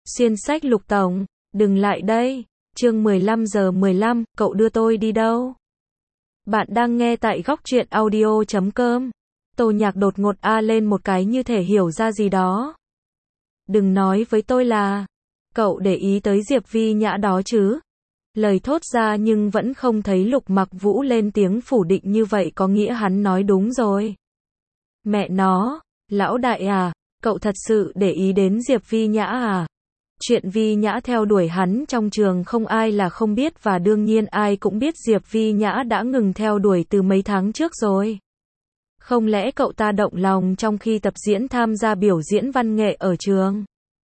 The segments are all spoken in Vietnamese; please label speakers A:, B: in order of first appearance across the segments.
A: Xuyên sách Lục Tổng, đừng lại đây. Chương 15:15, cậu đưa tôi đi đâu? Bạn đang nghe tại góc truyện audio.com. Tô Nhạc đột ngột a lên một cái như thể hiểu ra gì đó. Đừng nói với tôi là cậu để ý tới Diệp Vi Nhã đó chứ? Lời thốt ra nhưng vẫn không thấy Lục Mặc Vũ lên tiếng phủ định, như vậy có nghĩa hắn nói đúng rồi. Mẹ nó, lão đại à, cậu thật sự để ý đến Diệp Vi Nhã à? Chuyện Vi Nhã theo đuổi hắn trong trường không ai là không biết, và đương nhiên ai cũng biết Diệp Vi Nhã đã ngừng theo đuổi từ mấy tháng trước rồi. Không lẽ cậu ta động lòng trong khi tập diễn tham gia biểu diễn văn nghệ ở trường?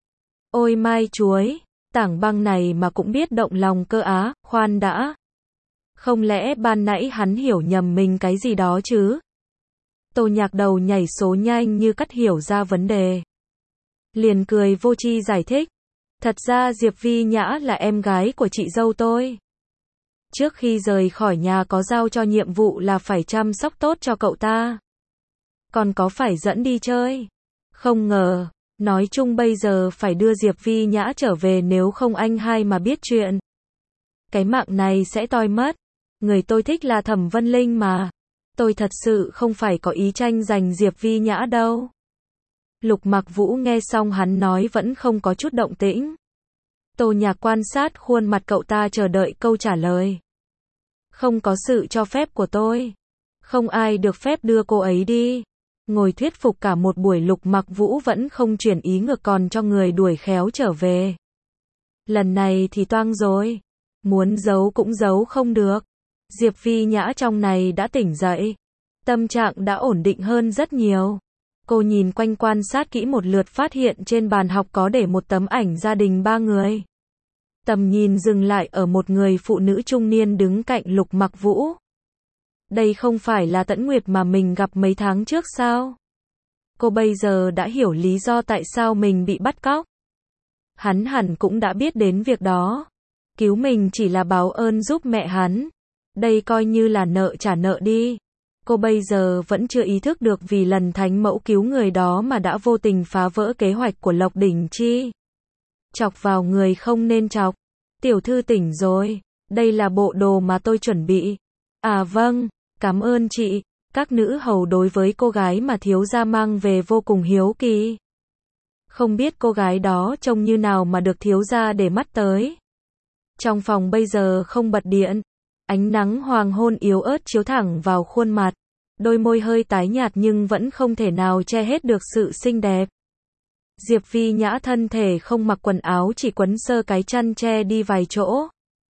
A: Ôi mai chuối, tảng băng này mà cũng biết động lòng cơ á, khoan đã. Không lẽ ban nãy hắn hiểu nhầm mình cái gì đó chứ? Tô Nhạc đầu nhảy số nhanh như cắt hiểu ra vấn đề. Liền cười vô tri giải thích. Thật ra Diệp Vi Nhã là em gái của chị dâu tôi. Trước khi rời khỏi nhà có giao cho nhiệm vụ là phải chăm sóc tốt cho cậu ta. Còn có phải dẫn đi chơi. Không ngờ, nói chung bây giờ phải đưa Diệp Vi Nhã trở về, nếu không anh hai mà biết chuyện. Cái mạng này sẽ toi mất. Người tôi thích là Thẩm Vân Linh mà. Tôi thật sự không phải có ý tranh giành Diệp Vi Nhã đâu. Lục Mặc Vũ nghe xong hắn nói vẫn không có chút động tĩnh. Tô Nhạc quan sát khuôn mặt cậu ta chờ đợi câu trả lời. Không có sự cho phép của tôi. Không ai được phép đưa cô ấy đi. Ngồi thuyết phục cả một buổi Lục Mặc Vũ vẫn không chuyển ý ngược, còn cho người đuổi khéo trở về. Lần này thì toang rồi. Muốn giấu cũng giấu không được. Diệp Vi Nhã trong này đã tỉnh dậy. Tâm trạng đã ổn định hơn rất nhiều. Cô nhìn quanh quan sát kỹ một lượt, phát hiện trên bàn học có để một tấm ảnh gia đình 3 người. Tầm nhìn dừng lại ở một người phụ nữ trung niên đứng cạnh Lục Mặc Vũ. Đây không phải là Tẫn Nguyệt mà mình gặp mấy tháng trước sao? Cô bây giờ đã hiểu lý do tại sao mình bị bắt cóc. Hắn hẳn cũng đã biết đến việc đó. Cứu mình chỉ là báo ơn giúp mẹ hắn. Đây coi như là nợ trả nợ đi. Cô bây giờ vẫn chưa ý thức được vì lần thánh mẫu cứu người đó mà đã vô tình phá vỡ kế hoạch của Lộc Đỉnh Chi. Chọc vào người không nên chọc. Tiểu thư tỉnh rồi. Đây là bộ đồ mà tôi chuẩn bị. À vâng, cảm ơn chị. Các nữ hầu đối với cô gái mà thiếu gia mang về vô cùng hiếu kỳ. Không biết cô gái đó trông như nào mà được thiếu gia để mắt tới. Trong phòng bây giờ không bật điện. Ánh nắng hoàng hôn yếu ớt chiếu thẳng vào khuôn mặt. Đôi môi hơi tái nhạt nhưng vẫn không thể nào che hết được sự xinh đẹp. Diệp Vi Nhã thân thể không mặc quần áo, chỉ quấn sơ cái chăn che đi vài chỗ.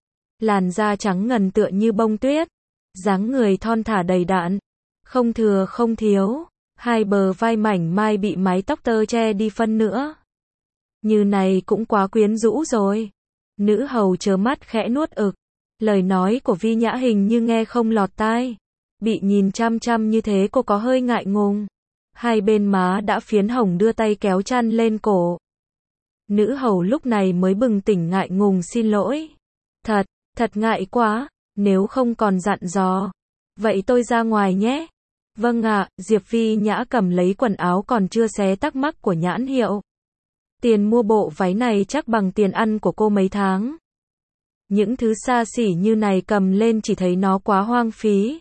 A: Làn da trắng ngần tựa như bông tuyết. Dáng người thon thả đầy đặn. Không thừa không thiếu. Hai bờ vai mảnh mai bị mái tóc tơ che đi phân nữa. Như này cũng quá quyến rũ rồi. Nữ hầu trớ mắt khẽ nuốt ực. Lời nói của Vi Nhã hình như nghe không lọt tai. Bị nhìn chăm chăm như thế cô có hơi ngại ngùng. Hai bên má đã phiến hồng, đưa tay kéo chăn lên cổ. Nữ hầu lúc này mới bừng tỉnh, ngại ngùng xin lỗi. Thật ngại quá, nếu không còn dặn dò. Vậy tôi ra ngoài nhé. Vâng ạ. Diệp Vi Nhã cầm lấy quần áo còn chưa xé tắc mắc của nhãn hiệu. Tiền mua bộ váy này chắc bằng tiền ăn của cô mấy tháng. Những thứ xa xỉ như này cầm lên chỉ thấy nó quá hoang phí.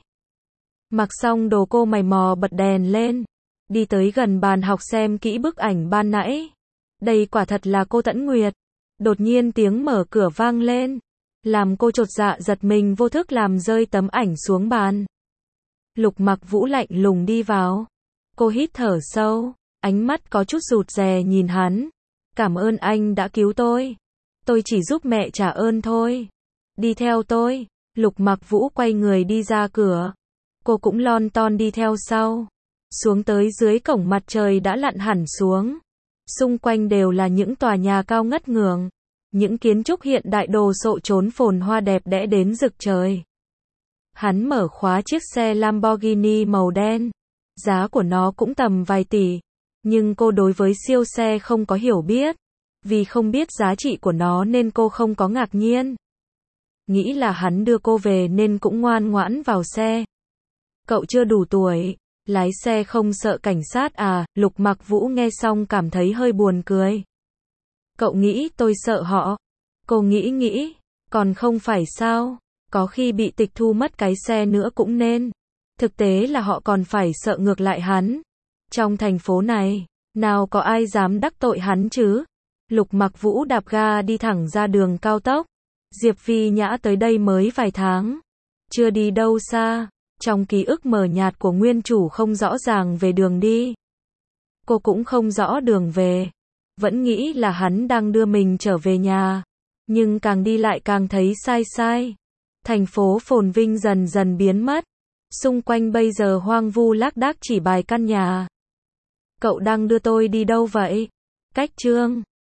A: Mặc xong đồ cô mày mò bật đèn lên. Đi tới gần bàn học xem kỹ bức ảnh ban nãy. Đây quả thật là cô Tẫn Nguyệt. Đột nhiên tiếng mở cửa vang lên. Làm cô chột dạ giật mình, vô thức làm rơi tấm ảnh xuống bàn. Lục Mặc Vũ lạnh lùng đi vào. Cô hít thở sâu. Ánh mắt có chút rụt rè nhìn hắn. Cảm ơn anh đã cứu tôi. Tôi chỉ giúp mẹ trả ơn thôi. Đi theo tôi. Lục Mặc Vũ quay người đi ra cửa. Cô cũng lon ton đi theo sau. Xuống tới dưới cổng, mặt trời đã lặn hẳn xuống. Xung quanh đều là những tòa nhà cao ngất ngưởng. Những kiến trúc hiện đại đồ sộ trốn phồn hoa đẹp đẽ đến rực trời. Hắn mở khóa chiếc xe Lamborghini màu đen. Giá của nó cũng tầm vài tỷ. Nhưng cô đối với siêu xe không có hiểu biết. Vì không biết giá trị của nó nên cô không có ngạc nhiên. Nghĩ là hắn đưa cô về nên cũng ngoan ngoãn vào xe. Cậu chưa đủ tuổi. Lái xe không sợ cảnh sát à? Lục Mặc Vũ nghe xong cảm thấy hơi buồn cười. Cậu nghĩ tôi sợ họ? Cô nghĩ, còn không phải sao? Có khi bị tịch thu mất cái xe nữa cũng nên. Thực tế là họ còn phải sợ ngược lại hắn. Trong thành phố này, nào có ai dám đắc tội hắn chứ? Lục Mặc Vũ đạp ga đi thẳng ra đường cao tốc. Diệp Vi Nhã tới đây mới vài tháng, chưa đi đâu xa. Trong ký ức mờ nhạt của nguyên chủ không rõ ràng về đường đi. Cô cũng không rõ đường về. Vẫn nghĩ là hắn đang đưa mình trở về nhà. Nhưng càng đi lại càng thấy sai. Thành phố phồn vinh dần dần biến mất. Xung quanh bây giờ hoang vu lác đác chỉ vài căn nhà. Cậu đang đưa tôi đi đâu vậy? Cách Chương